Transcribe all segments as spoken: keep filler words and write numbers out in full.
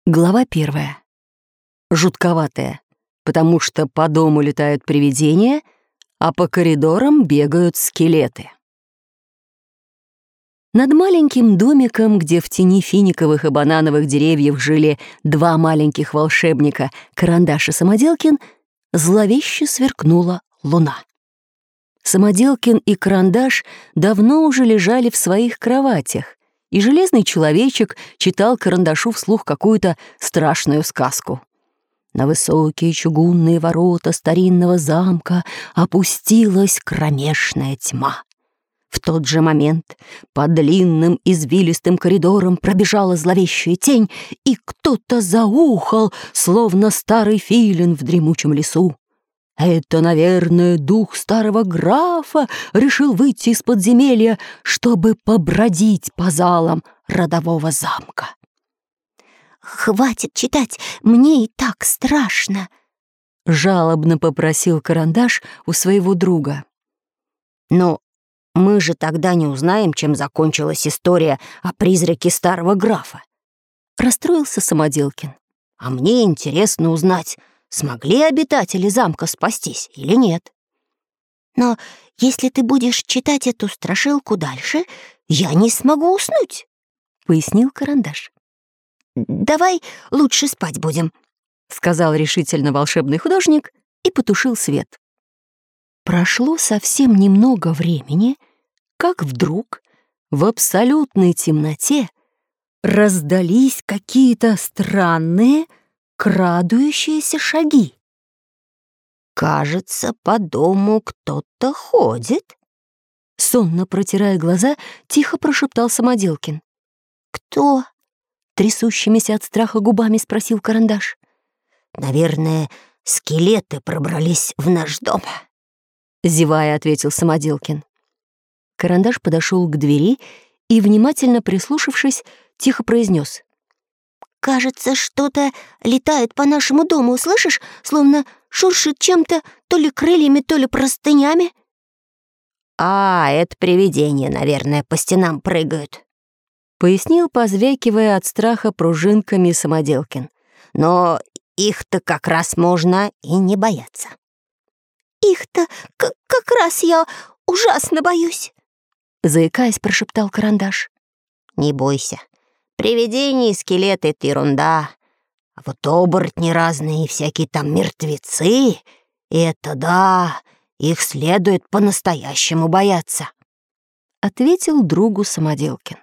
Глава первая. Жутковатая, потому что по дому летают привидения, а по коридорам бегают скелеты. Над маленьким домиком, где в тени финиковых и банановых деревьев жили два маленьких волшебника, Карандаш и Самоделкин, зловеще сверкнула луна. Самоделкин и Карандаш давно уже лежали в своих кроватях, и железный человечек читал Карандашу вслух какую-то страшную сказку. На высокие чугунные ворота старинного замка опустилась кромешная тьма. В тот же момент по длинным извилистым коридорам пробежала зловещая тень, и кто-то заухал, словно старый филин в дремучем лесу. Это, наверное, дух старого графа решил выйти из подземелья, чтобы побродить по залам родового замка. «Хватит читать, мне и так страшно», — жалобно попросил Карандаш у своего друга. «Но мы же тогда не узнаем, чем закончилась история о призраке старого графа», — расстроился Самоделкин. «А мне интересно узнать, смогли обитатели замка спастись или нет. Но если ты будешь читать эту страшилку дальше, я не смогу уснуть», — пояснил Карандаш. «Давай лучше спать будем», — сказал решительно волшебный художник и потушил свет. Прошло совсем немного времени, как вдруг в абсолютной темноте раздались какие-то странные, крадущиеся шаги. «Кажется, по дому кто-то ходит», — сонно протирая глаза, тихо прошептал Самоделкин. «Кто?» — трясущимися от страха губами спросил Карандаш. «Наверное, скелеты пробрались в наш дом», — зевая ответил Самоделкин. Карандаш подошел к двери и, внимательно прислушавшись, тихо произнес: «Кажется, что-то летает по нашему дому, слышишь? Словно шуршит чем-то, то ли крыльями, то ли простынями». «А, это привидения, наверное, по стенам прыгают», — пояснил, позвякивая от страха пружинками Самоделкин. «Но их-то как раз можно и не бояться». «Их-то как раз я ужасно боюсь», — заикаясь, прошептал Карандаш. «Не бойся. Привидения и скелеты — это ерунда. А вот оборотни разные и всякие там мертвецы — это да, их следует по-настоящему бояться», — ответил другу Самоделкин.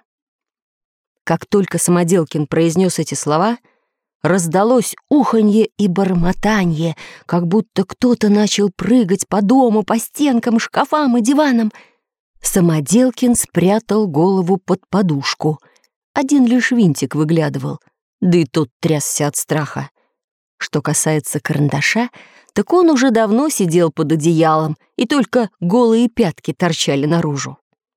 Как только Самоделкин произнес эти слова, раздалось уханье и бормотанье, как будто кто-то начал прыгать по дому, по стенкам, шкафам и диванам. Самоделкин спрятал голову под подушку. Один лишь винтик выглядывал, да и тот трясся от страха. Что касается Карандаша, так он уже давно сидел под одеялом, и только голые пятки торчали наружу.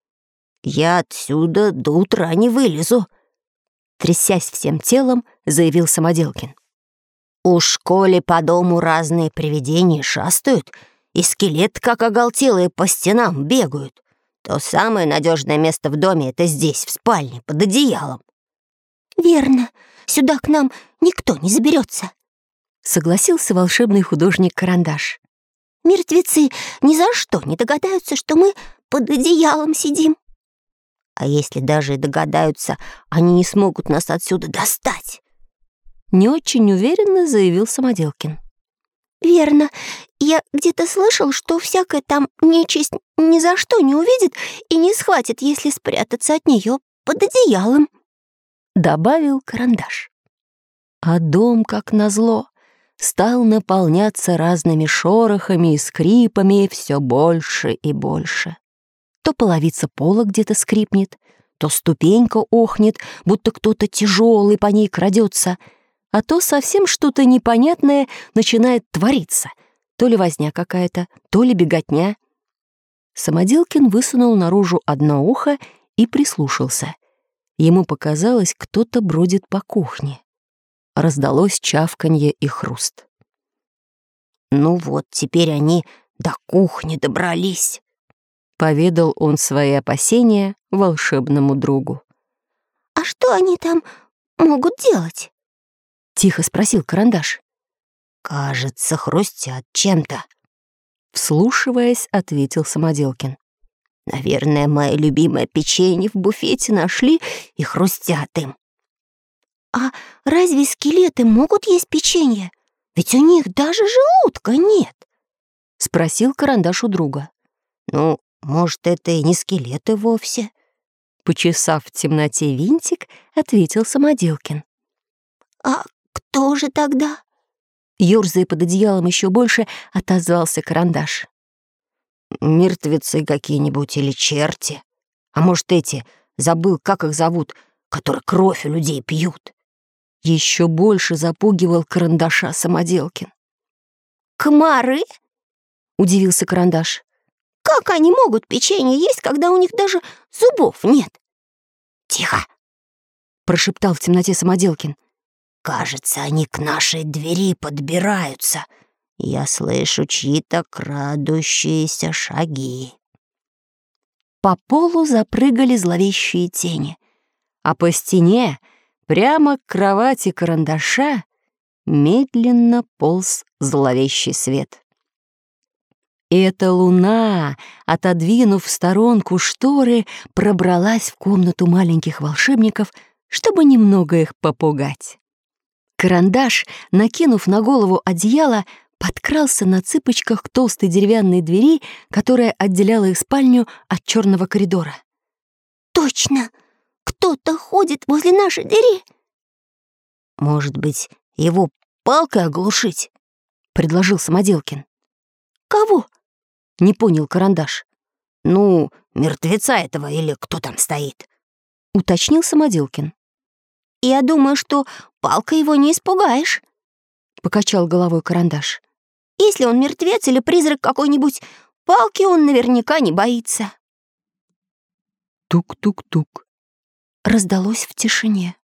«Я отсюда до утра не вылезу», — трясясь всем телом, заявил Самоделкин. «У школе по дому разные привидения шастают, и скелеты, как оголтелые, по стенам бегают. То самое надежное место в доме — это здесь, в спальне, под одеялом». «Верно, сюда к нам никто не заберется», — согласился волшебный художник Карандаш. «Мертвецы ни за что не догадаются, что мы под одеялом сидим. А если даже и догадаются, они не смогут нас отсюда достать», — не очень уверенно заявил Самоделкин. «Верно. Я где-то слышал, что всякая там нечисть ни за что не увидит и не схватит, если спрятаться от нее под одеялом», — добавил Карандаш. А дом, как назло, стал наполняться разными шорохами и скрипами все больше и больше. То половица пола где-то скрипнет, то ступенька охнет, будто кто-то тяжелый по ней крадется, а то совсем что-то непонятное начинает твориться. То ли возня какая-то, то ли беготня. Самоделкин высунул наружу одно ухо и прислушался. Ему показалось, кто-то бродит по кухне. Раздалось чавканье и хруст. «Ну вот, теперь они до кухни добрались», — поведал он свои опасения волшебному другу. «А что они там могут делать?» тихо спросил Карандаш. «Кажется, хрустят чем-то», — вслушиваясь, ответил Самоделкин. «Наверное, мое любимое печенье в буфете нашли и хрустят им». «А разве скелеты могут есть печенье? Ведь у них даже желудка нет», — спросил Карандаш у друга. «Ну, может, это и не скелеты вовсе», — почесав в темноте винтик, ответил Самоделкин. «А кто же тогда?» Ёрзая под одеялом еще больше, отозвался Карандаш. «Мертвецы какие-нибудь или черти. А может, эти, забыл, как их зовут, которые кровь у людей пьют». Еще больше запугивал Карандаша Самоделкин. «Комары?» — удивился Карандаш. «Как они могут печенье есть, когда у них даже зубов нет?» «Тихо!» — прошептал в темноте Самоделкин. «Кажется, они к нашей двери подбираются. Я слышу чьи-то крадущиеся шаги». По полу запрыгали зловещие тени, а по стене, прямо к кровати Карандаша, медленно полз зловещий свет. И эта луна, отодвинув в сторонку шторы, пробралась в комнату маленьких волшебников, чтобы немного их попугать. Карандаш, накинув на голову одеяло, подкрался на цыпочках к толстой деревянной двери, которая отделяла их спальню от черного коридора. «Точно! Кто-то ходит возле нашей двери!» «Может быть, его палкой оглушить?» — предложил Самоделкин. «Кого?» — не понял Карандаш. «Ну, мертвеца этого или кто там стоит?» — уточнил Самоделкин. «Я думаю, что палкой его не испугаешь», — покачал головой Карандаш. «Если он мертвец или призрак какой-нибудь, палки он наверняка не боится». Тук-тук-тук раздалось в тишине.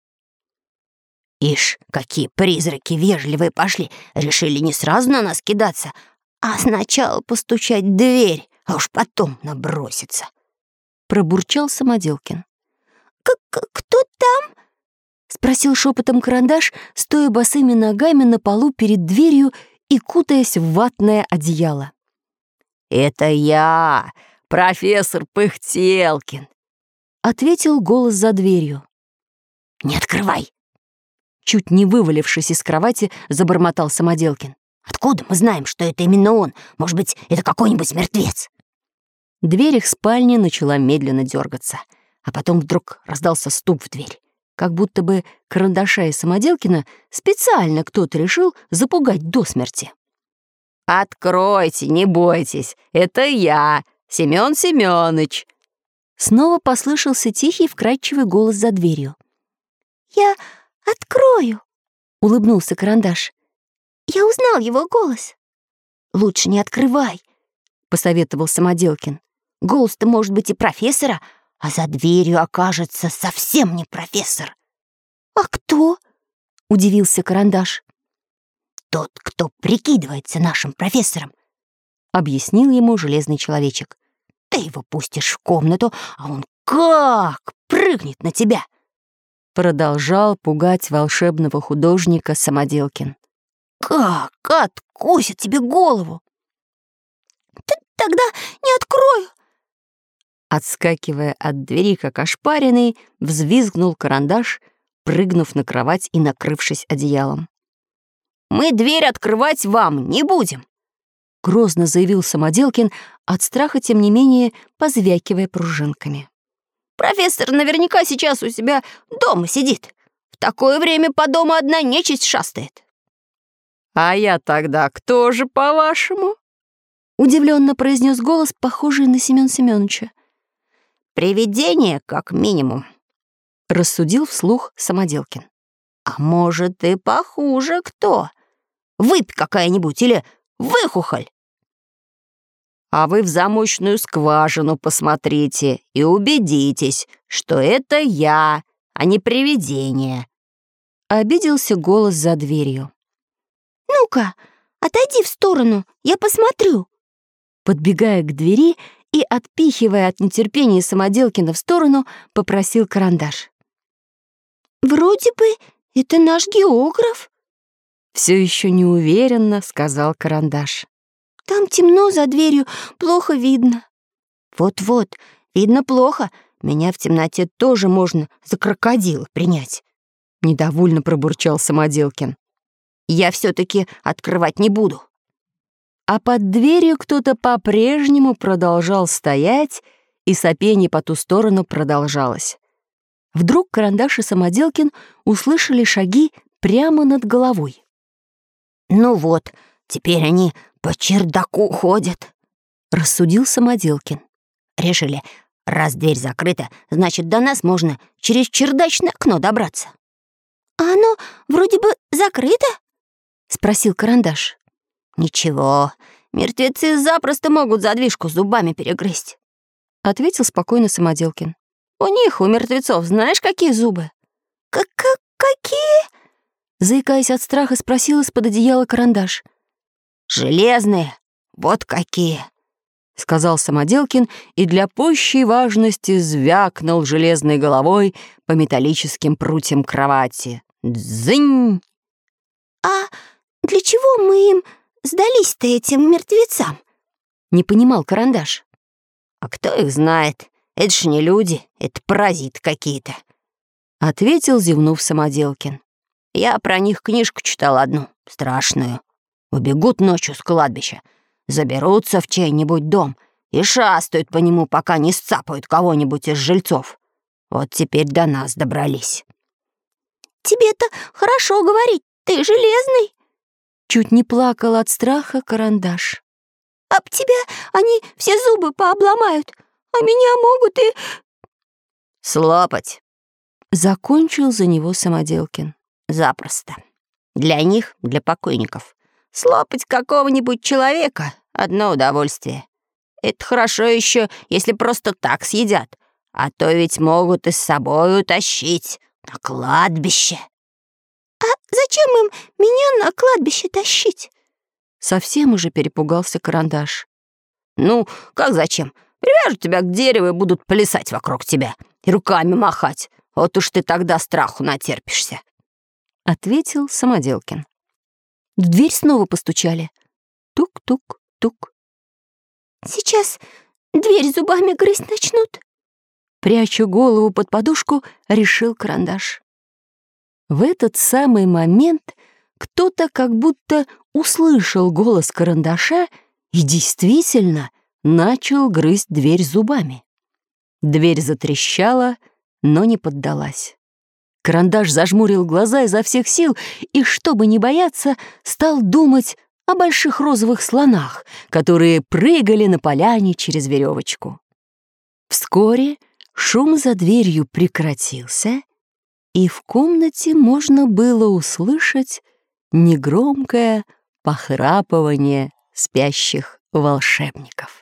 «Ишь, какие призраки вежливые пошли! Решили не сразу на нас кидаться, а сначала постучать в дверь, а уж потом наброситься», — пробурчал Самоделкин. «Кто там?» — спросил шепотом Карандаш, стоя босыми ногами на полу перед дверью и кутаясь в ватное одеяло. «Это я, профессор Пыхтелкин», — ответил голос за дверью. «Не открывай!» Чуть не вывалившись из кровати, забормотал Самоделкин. «Откуда мы знаем, что это именно он? Может быть, это какой-нибудь мертвец?» Дверь их спальни начала медленно дергаться, а потом вдруг раздался стук в дверь, как будто бы Карандаша и Самоделкина специально кто-то решил запугать до смерти. «Откройте, не бойтесь, это я, Семён Семёныч!» Снова послышался тихий, вкрадчивый голос за дверью. «Я открою», — улыбнулся Карандаш. «Я узнал его голос». «Лучше не открывай», — посоветовал Самоделкин. «Голос-то может быть и профессора, а за дверью окажется совсем не профессор». «А кто?» — удивился Карандаш. «Тот, кто прикидывается нашим профессором», — объяснил ему железный человечек. «Ты его пустишь в комнату, а он как прыгнет на тебя!» Продолжал пугать волшебного художника Самоделкин. «Как откусит тебе голову!» «Т Тогда не открою!» Отскакивая от двери, как ошпаренный, взвизгнул Карандаш, прыгнув на кровать и накрывшись одеялом. «Мы дверь открывать вам не будем!» — грозно заявил Самоделкин, от страха, тем не менее, позвякивая пружинками. «Профессор наверняка сейчас у себя дома сидит. В такое время по дому одна нечисть шастает». «А я тогда кто же, по-вашему?» — удивленно произнес голос, похожий на Семёна Семёныча. «Привидение, как минимум», — рассудил вслух Самоделкин. «А может, и похуже кто? Выпь какая-нибудь или выхухоль». «А вы в замочную скважину посмотрите и убедитесь, что это я, а не привидение», — обиделся голос за дверью. «Ну-ка, отойди в сторону, я посмотрю». Подбегая к двери и отпихивая от нетерпения Самоделкина в сторону, попросил Карандаш. «Вроде бы это наш географ», Все еще неуверенно сказал Карандаш. «Там темно за дверью, плохо видно». «Вот-вот, видно плохо. Меня в темноте тоже можно за крокодила принять», — недовольно пробурчал Самоделкин. «Я все-таки открывать не буду». А под дверью кто-то по-прежнему продолжал стоять, и сопение по ту сторону продолжалось. Вдруг Карандаш и Самоделкин услышали шаги прямо над головой. «Ну вот, теперь они по чердаку ходят», — рассудил Самоделкин. «Решили, раз дверь закрыта, значит, до нас можно через чердачное окно добраться». «А оно вроде бы закрыто?» — спросил Карандаш. «Ничего, мертвецы запросто могут задвижку зубами перегрызть», — ответил спокойно Самоделкин. «У них, у мертвецов, знаешь, какие зубы?» «Как-какие?» — заикаясь от страха, спросил из-под одеяла Карандаш. «Железные, вот какие», — сказал Самоделкин и для пущей важности звякнул железной головой по металлическим прутьям кровати. «Дзынь!» «А для чего мы им сдались-то, этим мертвецам?» — не понимал Карандаш. «А кто их знает? Это ж не люди, это паразиты какие-то», — ответил, зевнув Самоделкин. «Я про них книжку читал одну, страшную. Убегут ночью с кладбища, заберутся в чей-нибудь дом и шастают по нему, пока не сцапают кого-нибудь из жильцов. Вот теперь до нас добрались». «Тебе-то хорошо говорить, ты железный», — чуть не плакал от страха Карандаш. «Об тебя они все зубы пообломают, а меня могут и...» «Слопать», — закончил за него Самоделкин. «Запросто. Для них, для покойников. Слопать какого-нибудь человека — одно удовольствие. Это хорошо еще, если просто так съедят, а то ведь могут и с собой утащить на кладбище». «А зачем им меня на кладбище тащить?» Совсем уже перепугался Карандаш. «Ну, как зачем? Привяжут тебя к дереву и будут плясать вокруг тебя и руками махать. Вот уж ты тогда страху натерпишься», — ответил Самоделкин. В дверь снова постучали. Тук-тук-тук. «Сейчас дверь зубами грызть начнут», — пряча голову под подушку, решил Карандаш. В этот самый момент кто-то как будто услышал голос Карандаша и действительно начал грызть дверь зубами. Дверь затрещала, но не поддалась. Карандаш зажмурил глаза изо всех сил и, чтобы не бояться, стал думать о больших розовых слонах, которые прыгали на поляне через веревочку. Вскоре шум за дверью прекратился, и в комнате можно было услышать негромкое похрапывание спящих волшебников.